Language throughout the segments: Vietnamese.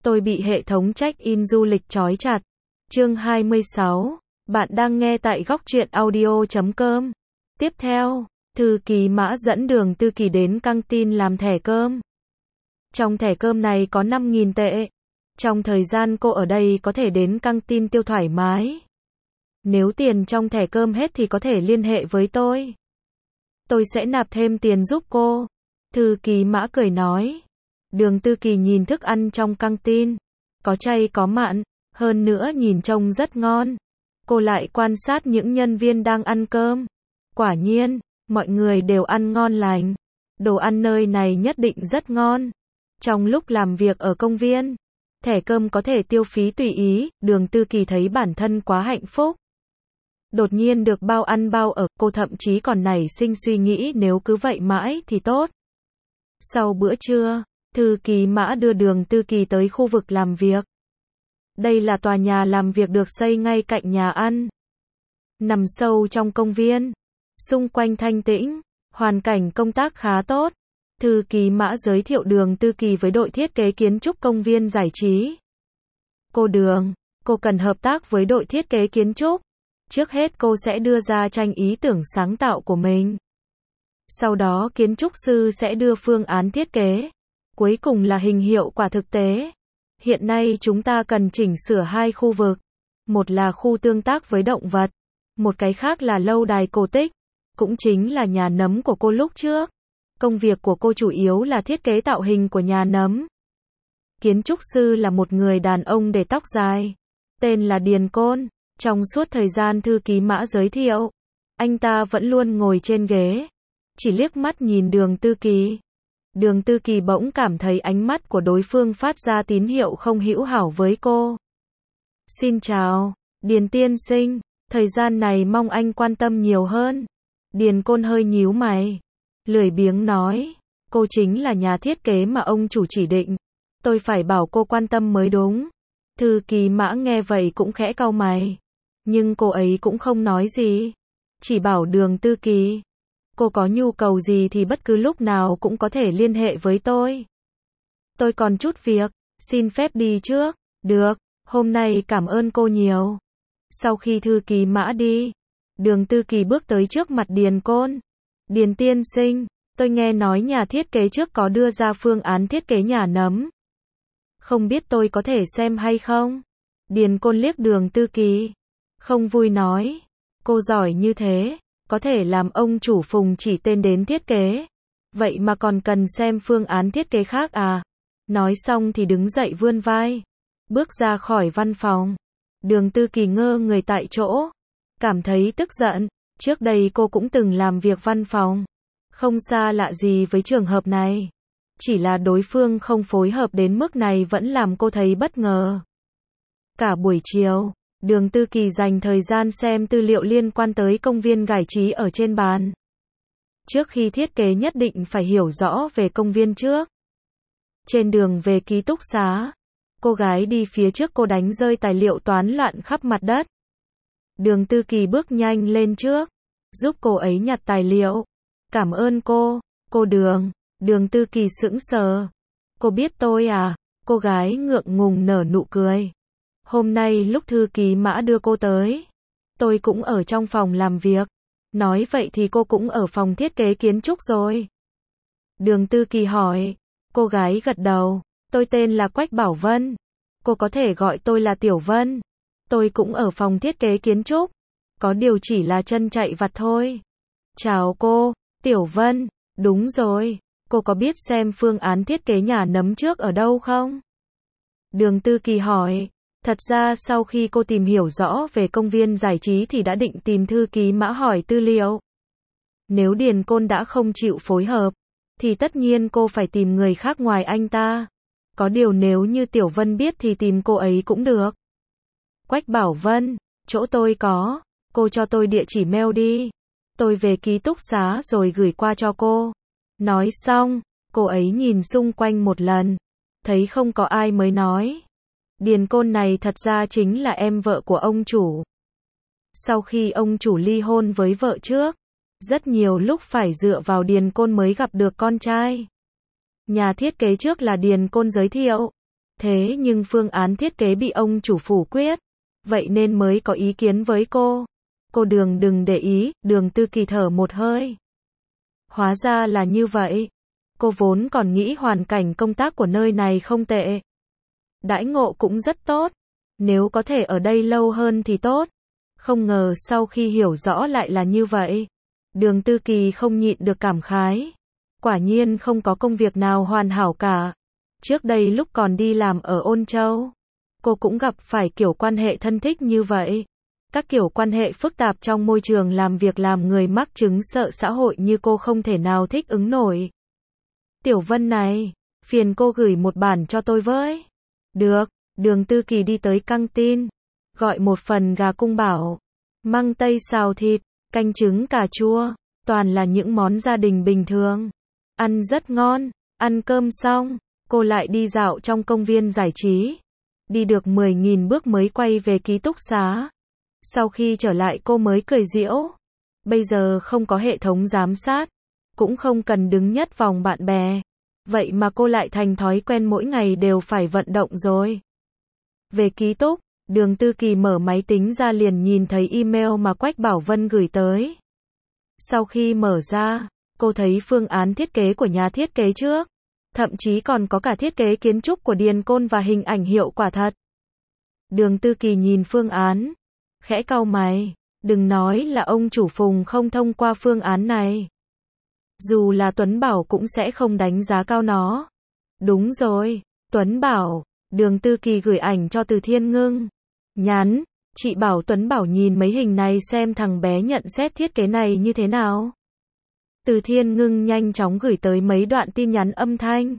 Tôi bị hệ thống check-in du lịch trói chặt. Chương 26. Bạn đang nghe tại góc truyện audio.com. Tiếp theo, thư ký Mã dẫn Đường Tư Kỳ đến căng tin làm thẻ cơm. Trong thẻ cơm này có 5.000 tệ. Trong thời gian cô ở đây có thể đến căng tin tiêu thoải mái. Nếu tiền trong thẻ cơm hết thì có thể liên hệ với tôi. Tôi sẽ nạp thêm tiền giúp cô. Thư ký Mã cười nói. Đường Tư Kỳ nhìn thức ăn trong căng tin. Có chay có mặn, hơn nữa nhìn trông rất ngon. Cô lại quan sát những nhân viên đang ăn cơm. Quả nhiên, mọi người đều ăn ngon lành. Đồ ăn nơi này nhất định rất ngon. Trong lúc làm việc ở công viên, thẻ cơm có thể tiêu phí tùy ý, Đường Tư Kỳ thấy bản thân quá hạnh phúc. Đột nhiên được bao ăn bao ở, cô thậm chí còn nảy sinh suy nghĩ nếu cứ vậy mãi thì tốt. Sau bữa trưa, thư ký Mã đưa Đường Tư Kỳ tới khu vực làm việc. Đây là tòa nhà làm việc được xây ngay cạnh nhà ăn. Nằm sâu trong công viên. Xung quanh thanh tĩnh, hoàn cảnh công tác khá tốt. Thư ký Mã giới thiệu Đường Tư Kỳ với đội thiết kế kiến trúc công viên giải trí. Cô Đường, cô cần hợp tác với đội thiết kế kiến trúc. Trước hết cô sẽ đưa ra tranh ý tưởng sáng tạo của mình. Sau đó kiến trúc sư sẽ đưa phương án thiết kế. Cuối cùng là hình hiệu quả thực tế. Hiện nay chúng ta cần chỉnh sửa hai khu vực. Một là khu tương tác với động vật. Một cái khác là lâu đài cổ tích. Cũng chính là nhà nấm của cô lúc trước. Công việc của cô chủ yếu là thiết kế tạo hình của nhà nấm. Kiến trúc sư là một người đàn ông để tóc dài. Tên là Điền Côn. Trong suốt thời gian thư ký Mã giới thiệu, anh ta vẫn luôn ngồi trên ghế. Chỉ liếc mắt nhìn Đường Tư Kỳ. Đường Tư Kỳ bỗng cảm thấy ánh mắt của đối phương phát ra tín hiệu không hữu hảo với cô. Xin chào, Điền tiên sinh, thời gian này mong anh quan tâm nhiều hơn. Điền Côn hơi nhíu mày, lười biếng nói, cô chính là nhà thiết kế mà ông chủ chỉ định. Tôi phải bảo cô quan tâm mới đúng. Thư ký Mã nghe vậy cũng khẽ cau mày. Nhưng cô ấy cũng không nói gì. Chỉ bảo Đường Tư Kỳ. Cô có nhu cầu gì thì bất cứ lúc nào cũng có thể liên hệ với tôi. Tôi còn chút việc, xin phép đi trước. Được, hôm nay cảm ơn cô nhiều. Sau khi thư ký Mã đi, Đường Tư Kỳ bước tới trước mặt Điền Côn. Điền tiên sinh, tôi nghe nói nhà thiết kế trước có đưa ra phương án thiết kế nhà nấm. Không biết tôi có thể xem hay không? Điền Côn liếc Đường Tư Kỳ. Không vui nói. Cô giỏi như thế, có thể làm ông chủ Phùng chỉ tên đến thiết kế. Vậy mà còn cần xem phương án thiết kế khác à? Nói xong thì đứng dậy vươn vai. Bước ra khỏi văn phòng. Đường Tư Kỳ ngơ người tại chỗ. Cảm thấy tức giận. Trước đây cô cũng từng làm việc văn phòng. Không xa lạ gì với trường hợp này. Chỉ là đối phương không phối hợp đến mức này vẫn làm cô thấy bất ngờ. Cả buổi chiều, Đường Tư Kỳ dành thời gian xem tư liệu liên quan tới công viên giải trí ở trên bàn. Trước khi thiết kế nhất định phải hiểu rõ về công viên trước. Trên đường về ký túc xá, cô gái đi phía trước cô đánh rơi tài liệu toán loạn khắp mặt đất. Đường Tư Kỳ bước nhanh lên trước, giúp cô ấy nhặt tài liệu. Cảm ơn cô Đường. Đường Tư Kỳ sững sờ. Cô biết tôi à? Cô gái ngượng ngùng nở nụ cười. Hôm nay lúc thư ký Mã đưa cô tới, tôi cũng ở trong phòng làm việc. Nói vậy thì cô cũng ở phòng thiết kế kiến trúc rồi. Đường Tư Kỳ hỏi. Cô gái gật đầu. Tôi tên là Quách Bảo Vân. Cô có thể gọi tôi là Tiểu Vân. Tôi cũng ở phòng thiết kế kiến trúc. Có điều chỉ là chân chạy vặt thôi. Chào cô, Tiểu Vân. Đúng rồi. Cô có biết xem phương án thiết kế nhà nấm trước ở đâu không? Đường Tư Kỳ hỏi. Thật ra sau khi cô tìm hiểu rõ về công viên giải trí thì đã định tìm thư ký Mã hỏi tư liệu. Nếu Điền Côn đã không chịu phối hợp, thì tất nhiên cô phải tìm người khác ngoài anh ta. Có điều nếu như Tiểu Vân biết thì tìm cô ấy cũng được. Quách Bảo Vân, chỗ tôi có, cô cho tôi địa chỉ mail đi. Tôi về ký túc xá rồi gửi qua cho cô. Nói xong, cô ấy nhìn xung quanh một lần, thấy không có ai mới nói. Điền Côn này thật ra chính là em vợ của ông chủ. Sau khi ông chủ ly hôn với vợ trước, rất nhiều lúc phải dựa vào Điền Côn mới gặp được con trai. Nhà thiết kế trước là Điền Côn giới thiệu. Thế nhưng phương án thiết kế bị ông chủ phủ quyết, vậy nên mới có ý kiến với cô. Cô Đường đừng để ý, Đường Tư Kỳ thở một hơi. Hóa ra là như vậy. Cô vốn còn nghĩ hoàn cảnh công tác của nơi này không tệ. Đãi ngộ cũng rất tốt. Nếu có thể ở đây lâu hơn thì tốt. Không ngờ sau khi hiểu rõ lại là như vậy. Đường Tư Kỳ không nhịn được cảm khái. Quả nhiên không có công việc nào hoàn hảo cả. Trước đây lúc còn đi làm ở Ôn Châu, cô cũng gặp phải kiểu quan hệ thân thích như vậy. Các kiểu quan hệ phức tạp trong môi trường làm việc làm người mắc chứng sợ xã hội như cô không thể nào thích ứng nổi. Tiểu Vân này, phiền cô gửi một bản cho tôi với. Được, Đường Tư Kỳ đi tới căng tin, gọi một phần gà cung bảo, măng tây xào thịt, canh trứng cà chua, toàn là những món gia đình bình thường. Ăn rất ngon, ăn cơm xong, cô lại đi dạo trong công viên giải trí. Đi được 10.000 bước mới quay về ký túc xá. Sau khi trở lại cô mới cười giễu. Bây giờ không có hệ thống giám sát, cũng không cần đứng nhất vòng bạn bè. Vậy mà cô lại thành thói quen mỗi ngày đều phải vận động rồi. Về ký túc, Đường Tư Kỳ mở máy tính ra liền nhìn thấy email mà Quách Bảo Vân gửi tới. Sau khi mở ra, cô thấy phương án thiết kế của nhà thiết kế trước. Thậm chí còn có cả thiết kế kiến trúc của Điền Côn và hình ảnh hiệu quả thật. Đường Tư Kỳ nhìn phương án, khẽ cau mày, đừng nói là ông chủ Phùng không thông qua phương án này. Dù là Tuấn Bảo cũng sẽ không đánh giá cao nó. Đúng rồi, Tuấn Bảo, Đường Tư Kỳ gửi ảnh cho Từ Thiên Ngưng. Nhắn, chị bảo Tuấn Bảo nhìn mấy hình này xem thằng bé nhận xét thiết kế này như thế nào. Từ Thiên Ngưng nhanh chóng gửi tới mấy đoạn tin nhắn âm thanh.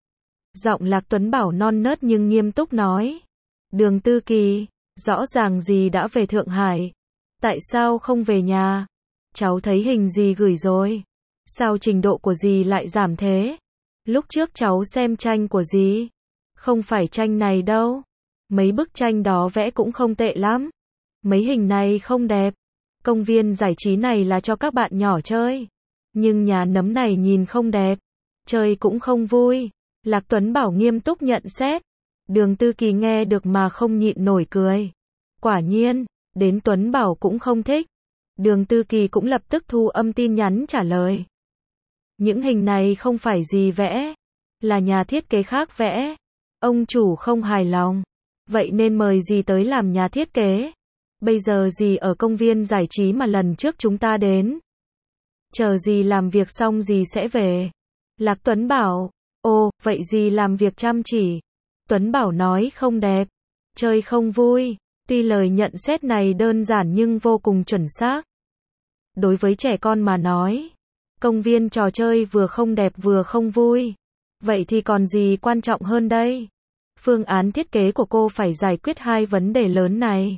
Giọng Lạc Tuấn Bảo non nớt nhưng nghiêm túc nói. Đường Tư Kỳ, rõ ràng dì đã về Thượng Hải. Tại sao không về nhà? Cháu thấy hình dì gửi rồi. Sao trình độ của dì lại giảm thế? Lúc trước cháu xem tranh của dì. Không phải tranh này đâu. Mấy bức tranh đó vẽ cũng không tệ lắm. Mấy hình này không đẹp. Công viên giải trí này là cho các bạn nhỏ chơi. Nhưng nhà nấm này nhìn không đẹp. Chơi cũng không vui. Lạc Tuấn Bảo nghiêm túc nhận xét. Đường Tư Kỳ nghe được mà không nhịn nổi cười. Quả nhiên, đến Tuấn Bảo cũng không thích. Đường Tư Kỳ cũng lập tức thu âm tin nhắn trả lời. Những hình này không phải dì vẽ, là nhà thiết kế khác vẽ. Ông chủ không hài lòng, vậy nên mời dì tới làm nhà thiết kế. Bây giờ dì ở công viên giải trí mà lần trước chúng ta đến. Chờ dì làm việc xong dì sẽ về. Lạc Tuấn Bảo, ồ, vậy dì làm việc chăm chỉ. Tuấn Bảo nói không đẹp, chơi không vui. Tuy lời nhận xét này đơn giản nhưng vô cùng chuẩn xác. Đối với trẻ con mà nói, công viên trò chơi vừa không đẹp vừa không vui. Vậy thì còn gì quan trọng hơn đây? Phương án thiết kế của cô phải giải quyết hai vấn đề lớn này.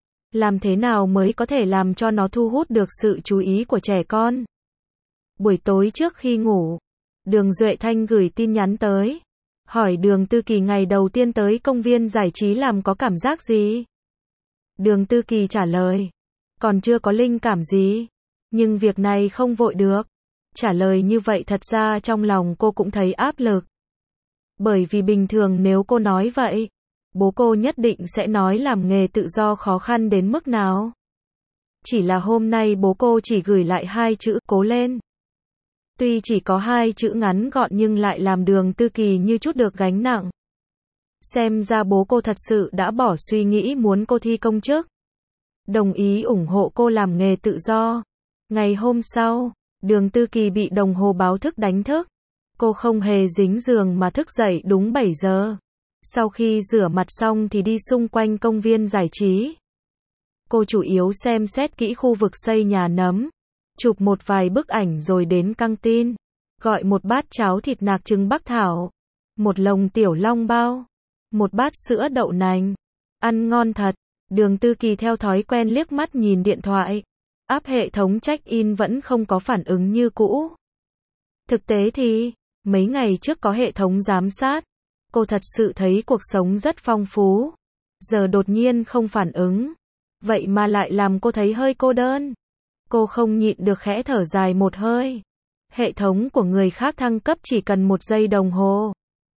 Làm thế nào mới có thể làm cho nó thu hút được sự chú ý của trẻ con? Buổi tối trước khi ngủ, Đường Duệ Thanh gửi tin nhắn tới. Hỏi Đường Tư Kỳ ngày đầu tiên tới công viên giải trí làm có cảm giác gì? Đường Tư Kỳ trả lời. Còn chưa có linh cảm gì. Nhưng việc này không vội được. Trả lời như vậy thật ra trong lòng cô cũng thấy áp lực. Bởi vì bình thường nếu cô nói vậy, bố cô nhất định sẽ nói làm nghề tự do khó khăn đến mức nào. Chỉ là hôm nay bố cô chỉ gửi lại 2 chữ cố lên. Tuy chỉ có 2 chữ ngắn gọn nhưng lại làm Đường Tư Kỳ như chút được gánh nặng. Xem ra bố cô thật sự đã bỏ suy nghĩ muốn cô thi công chức. Đồng ý ủng hộ cô làm nghề tự do. Ngày hôm sau, Đường Tư Kỳ bị đồng hồ báo thức đánh thức. Cô không hề dính giường mà thức dậy đúng 7 giờ. Sau khi rửa mặt xong thì đi xung quanh công viên giải trí. Cô chủ yếu xem xét kỹ khu vực xây nhà nấm. Chụp một vài bức ảnh rồi đến căng tin. Gọi một bát cháo thịt nạc trứng bắc thảo. Một lồng tiểu long bao. Một bát sữa đậu nành. Ăn ngon thật. Đường Tư Kỳ theo thói quen liếc mắt nhìn điện thoại. App hệ thống check-in vẫn không có phản ứng như cũ. Thực tế thì, mấy ngày trước có hệ thống giám sát. Cô thật sự thấy cuộc sống rất phong phú. Giờ đột nhiên không phản ứng. Vậy mà lại làm cô thấy hơi cô đơn. Cô không nhịn được khẽ thở dài một hơi. Hệ thống của người khác thăng cấp chỉ cần 1 giây đồng hồ.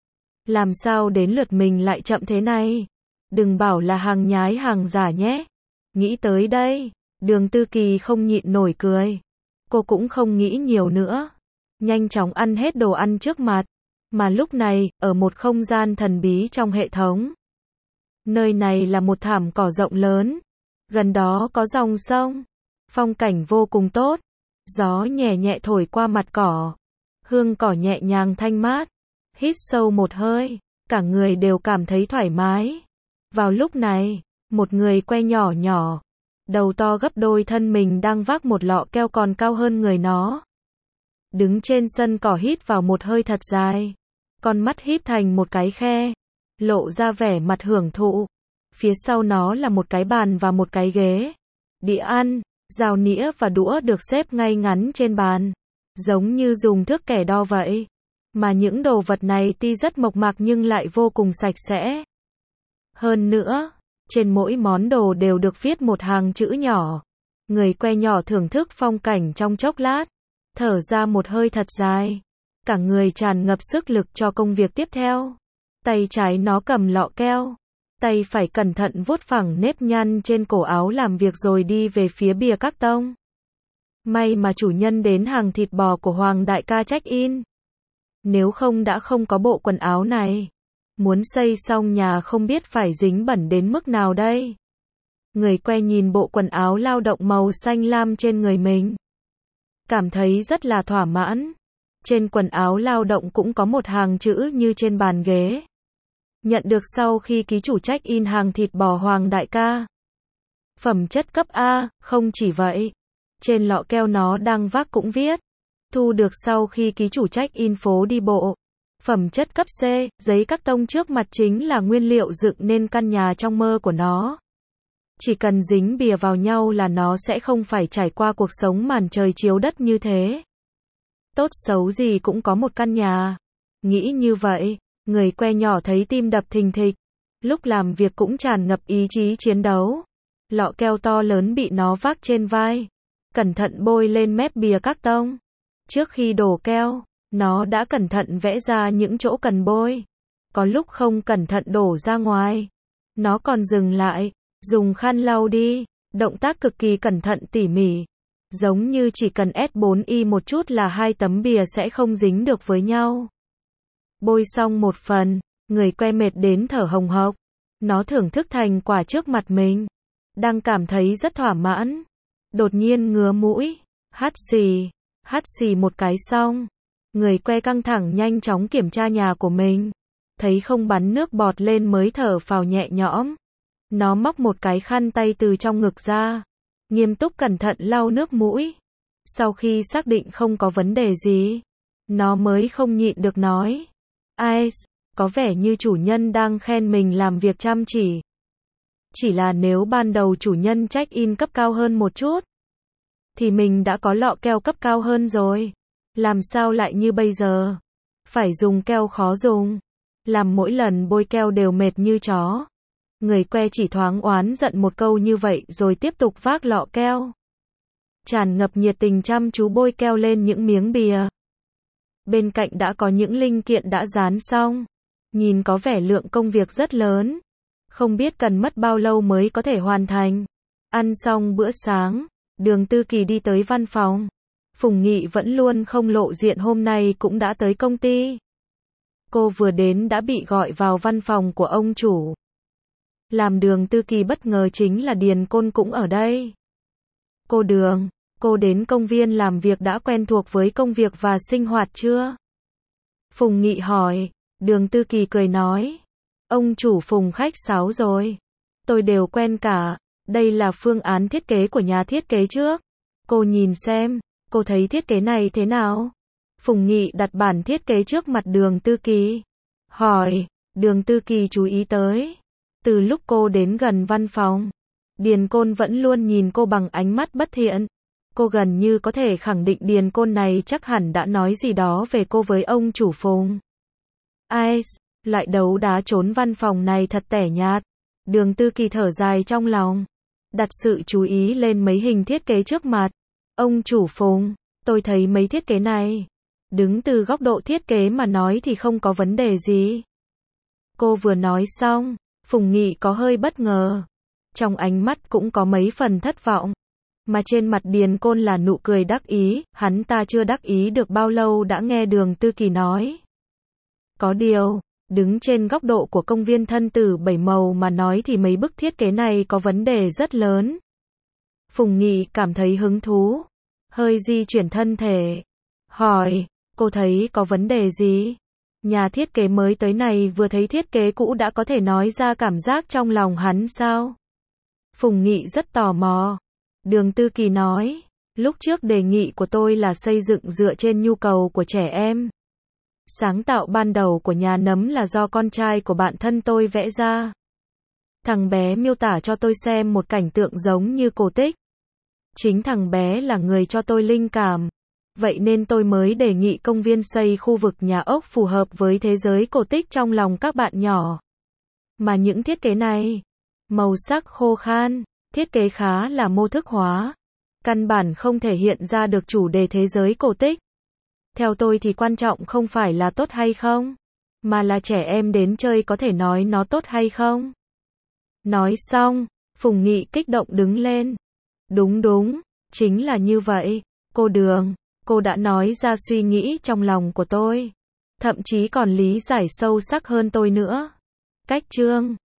Làm sao đến lượt mình lại chậm thế này? Đừng bảo là hàng nhái hàng giả nhé. Nghĩ tới đây, Đường Tư Kỳ không nhịn nổi cười. Cô cũng không nghĩ nhiều nữa. Nhanh chóng ăn hết đồ ăn trước mặt. Mà lúc này, ở một không gian thần bí trong hệ thống. Nơi này là một thảm cỏ rộng lớn. Gần đó có dòng sông. Phong cảnh vô cùng tốt. Gió nhẹ nhẹ thổi qua mặt cỏ. Hương cỏ nhẹ nhàng thanh mát. Hít sâu một hơi, cả người đều cảm thấy thoải mái. Vào lúc này, một người que nhỏ nhỏ, đầu to gấp đôi thân mình đang vác một lọ keo còn cao hơn người nó. Đứng trên sân cỏ hít vào một hơi thật dài, con mắt híp thành một cái khe, lộ ra vẻ mặt hưởng thụ. Phía sau nó là một cái bàn và một cái ghế. Đĩa ăn, dao nĩa và đũa được xếp ngay ngắn trên bàn, giống như dùng thước kẻ đo vậy. Mà những đồ vật này tuy rất mộc mạc nhưng lại vô cùng sạch sẽ. Hơn nữa, trên mỗi món đồ đều được viết một hàng chữ nhỏ. Người que nhỏ thưởng thức phong cảnh trong chốc lát, thở ra một hơi thật dài. Cả người tràn ngập sức lực cho công việc tiếp theo. Tay trái nó cầm lọ keo, tay phải cẩn thận vuốt phẳng nếp nhăn trên cổ áo làm việc rồi đi về phía bìa các tông. May mà chủ nhân đến hàng thịt bò của Hoàng đại ca check-in. Nếu không đã không có bộ quần áo này. Muốn xây xong nhà không biết phải dính bẩn đến mức nào đây. Người que nhìn bộ quần áo lao động màu xanh lam trên người mình. Cảm thấy rất là thỏa mãn. Trên quần áo lao động cũng có một hàng chữ như trên bàn ghế. Nhận được sau khi ký chủ check-in hàng thịt bò Hoàng đại ca. Phẩm chất cấp A, không chỉ vậy. Trên lọ keo nó đang vác cũng viết. Thu được sau khi ký chủ check-in phố đi bộ. Phẩm chất cấp C, giấy các tông trước mặt chính là nguyên liệu dựng nên căn nhà trong mơ của nó. Chỉ cần dính bìa vào nhau là nó sẽ không phải trải qua cuộc sống màn trời chiếu đất như thế. Tốt xấu gì cũng có một căn nhà. Nghĩ như vậy, người que nhỏ thấy tim đập thình thịch. Lúc làm việc cũng tràn ngập ý chí chiến đấu. Lọ keo to lớn bị nó vác trên vai. Cẩn thận bôi lên mép bìa các tông. Trước khi đổ keo, nó đã cẩn thận vẽ ra những chỗ cần bôi. Có lúc không cẩn thận đổ ra ngoài. Nó còn dừng lại, dùng khăn lau đi. Động tác cực kỳ cẩn thận tỉ mỉ. Giống như chỉ cần S4i một chút là hai tấm bìa sẽ không dính được với nhau. Bôi xong một phần, người que mệt đến thở hồng hộc. Nó thưởng thức thành quả trước mặt mình. Đang cảm thấy rất thỏa mãn. Đột nhiên ngứa mũi. Hắt xì một cái xong. Người que căng thẳng nhanh chóng kiểm tra nhà của mình. Thấy không bắn nước bọt lên mới thở phào nhẹ nhõm. Nó móc một cái khăn tay từ trong ngực ra. Nghiêm túc cẩn thận lau nước mũi. Sau khi xác định không có vấn đề gì, nó mới không nhịn được nói. Ai, có vẻ như chủ nhân đang khen mình làm việc chăm chỉ. Chỉ là nếu ban đầu chủ nhân check-in cấp cao hơn một chút, thì mình đã có lọ keo cấp cao hơn rồi. Làm sao lại như bây giờ? Phải dùng keo khó dùng. Làm mỗi lần bôi keo đều mệt như chó. Người que chỉ thoáng oán giận một câu như vậy rồi tiếp tục vác lọ keo. Tràn ngập nhiệt tình chăm chú bôi keo lên những miếng bìa. Bên cạnh đã có những linh kiện đã dán xong. Nhìn có vẻ lượng công việc rất lớn. Không biết cần mất bao lâu mới có thể hoàn thành. Ăn xong bữa sáng, Đường Tư Kỳ đi tới văn phòng. Phùng Nghị vẫn luôn không lộ diện hôm nay cũng đã tới công ty. Cô vừa đến đã bị gọi vào văn phòng của ông chủ. Làm Đường Tư Kỳ bất ngờ chính là Điền Côn cũng ở đây. Cô Đường, cô đến công viên làm việc đã quen thuộc với công việc và sinh hoạt chưa? Phùng Nghị hỏi. Đường Tư Kỳ cười nói. Ông chủ Phùng khách sáo rồi. Tôi đều quen cả. Đây là phương án thiết kế của nhà thiết kế trước. Cô nhìn xem, cô thấy thiết kế này thế nào? Phùng Nghị đặt bản thiết kế trước mặt Đường Tư Kỳ. Hỏi. Đường Tư Kỳ chú ý tới. Từ lúc cô đến gần văn phòng, Điền Côn vẫn luôn nhìn cô bằng ánh mắt bất thiện. Cô gần như có thể khẳng định Điền Côn này chắc hẳn đã nói gì đó về cô với ông chủ Phùng. Ai, loại đấu đá trốn văn phòng này thật tẻ nhạt. Đường Tư Kỳ thở dài trong lòng. Đặt sự chú ý lên mấy hình thiết kế trước mặt. Ông chủ Phùng, tôi thấy mấy thiết kế này. Đứng từ góc độ thiết kế mà nói thì không có vấn đề gì. Cô vừa nói xong, Phùng Nghị có hơi bất ngờ. Trong ánh mắt cũng có mấy phần thất vọng. Mà trên mặt Điền Côn là nụ cười đắc ý, hắn ta chưa đắc ý được bao lâu đã nghe Đường Tư Kỳ nói. Có điều, đứng trên góc độ của công viên thân tử bảy màu mà nói thì mấy bức thiết kế này có vấn đề rất lớn. Phùng Nghị cảm thấy hứng thú, hơi di chuyển thân thể, hỏi, cô thấy có vấn đề gì? Nhà thiết kế mới tới này vừa thấy thiết kế cũ đã có thể nói ra cảm giác trong lòng hắn sao? Phùng Nghị rất tò mò. Đường Tư Kỳ nói, lúc trước đề nghị của tôi là xây dựng dựa trên nhu cầu của trẻ em. Sáng tạo ban đầu của nhà nấm là do con trai của bạn thân tôi vẽ ra. Thằng bé miêu tả cho tôi xem một cảnh tượng giống như cổ tích. Chính thằng bé là người cho tôi linh cảm. Vậy nên tôi mới đề nghị công viên xây khu vực nhà ốc phù hợp với thế giới cổ tích trong lòng các bạn nhỏ. Mà những thiết kế này, màu sắc khô khan, thiết kế khá là mô thức hóa. Căn bản không thể hiện ra được chủ đề thế giới cổ tích. Theo tôi thì quan trọng không phải là tốt hay không, mà là trẻ em đến chơi có thể nói nó tốt hay không. Nói xong, Phùng Nghị kích động đứng lên. Đúng, chính là như vậy. Cô Đường, cô đã nói ra suy nghĩ trong lòng của tôi. Thậm chí còn lý giải sâu sắc hơn tôi nữa. Cách chương